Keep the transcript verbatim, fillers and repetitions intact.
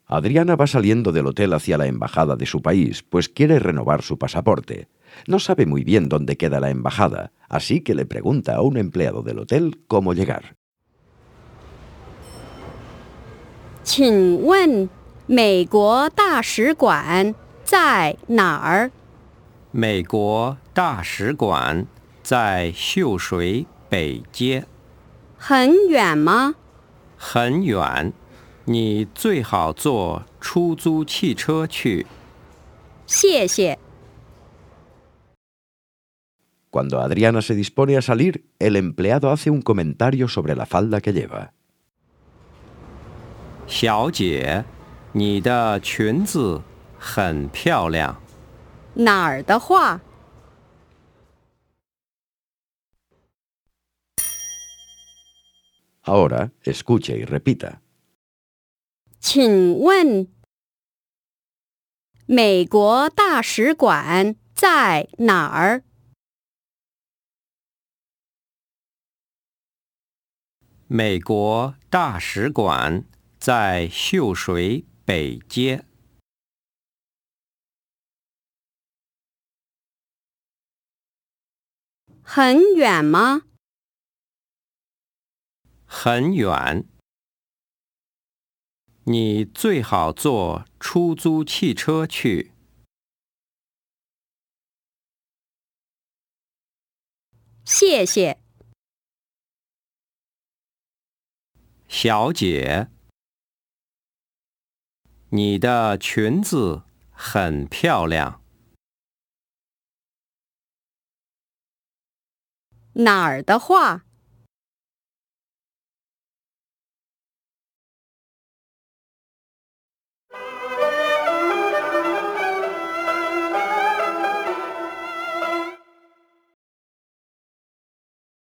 Adriana va saliendo del hotel hacia la embajada de su país, pues quiere renovar su pasaporte. No sabe muy bien dónde queda la embajada, así que le pregunta a un empleado del hotel cómo llegar. 请问美国大使馆在哪儿？ 美国大使馆在秀水北街。 很远吗？ 很远，你最好坐出租汽车去。 谢谢。 Cuando Adriana se dispone a salir, el empleado hace un comentario sobre la falda que lleva. 小姐，你的裙子很漂亮。 哪儿的话？ Ahora, escuche y repita. 请问美国大使馆在哪儿？ 美国大使馆在秀水北街。 很远吗？ 很远，你最好坐出租汽车去。 谢谢。 小姐，你的裙子很漂亮。 哪儿的话？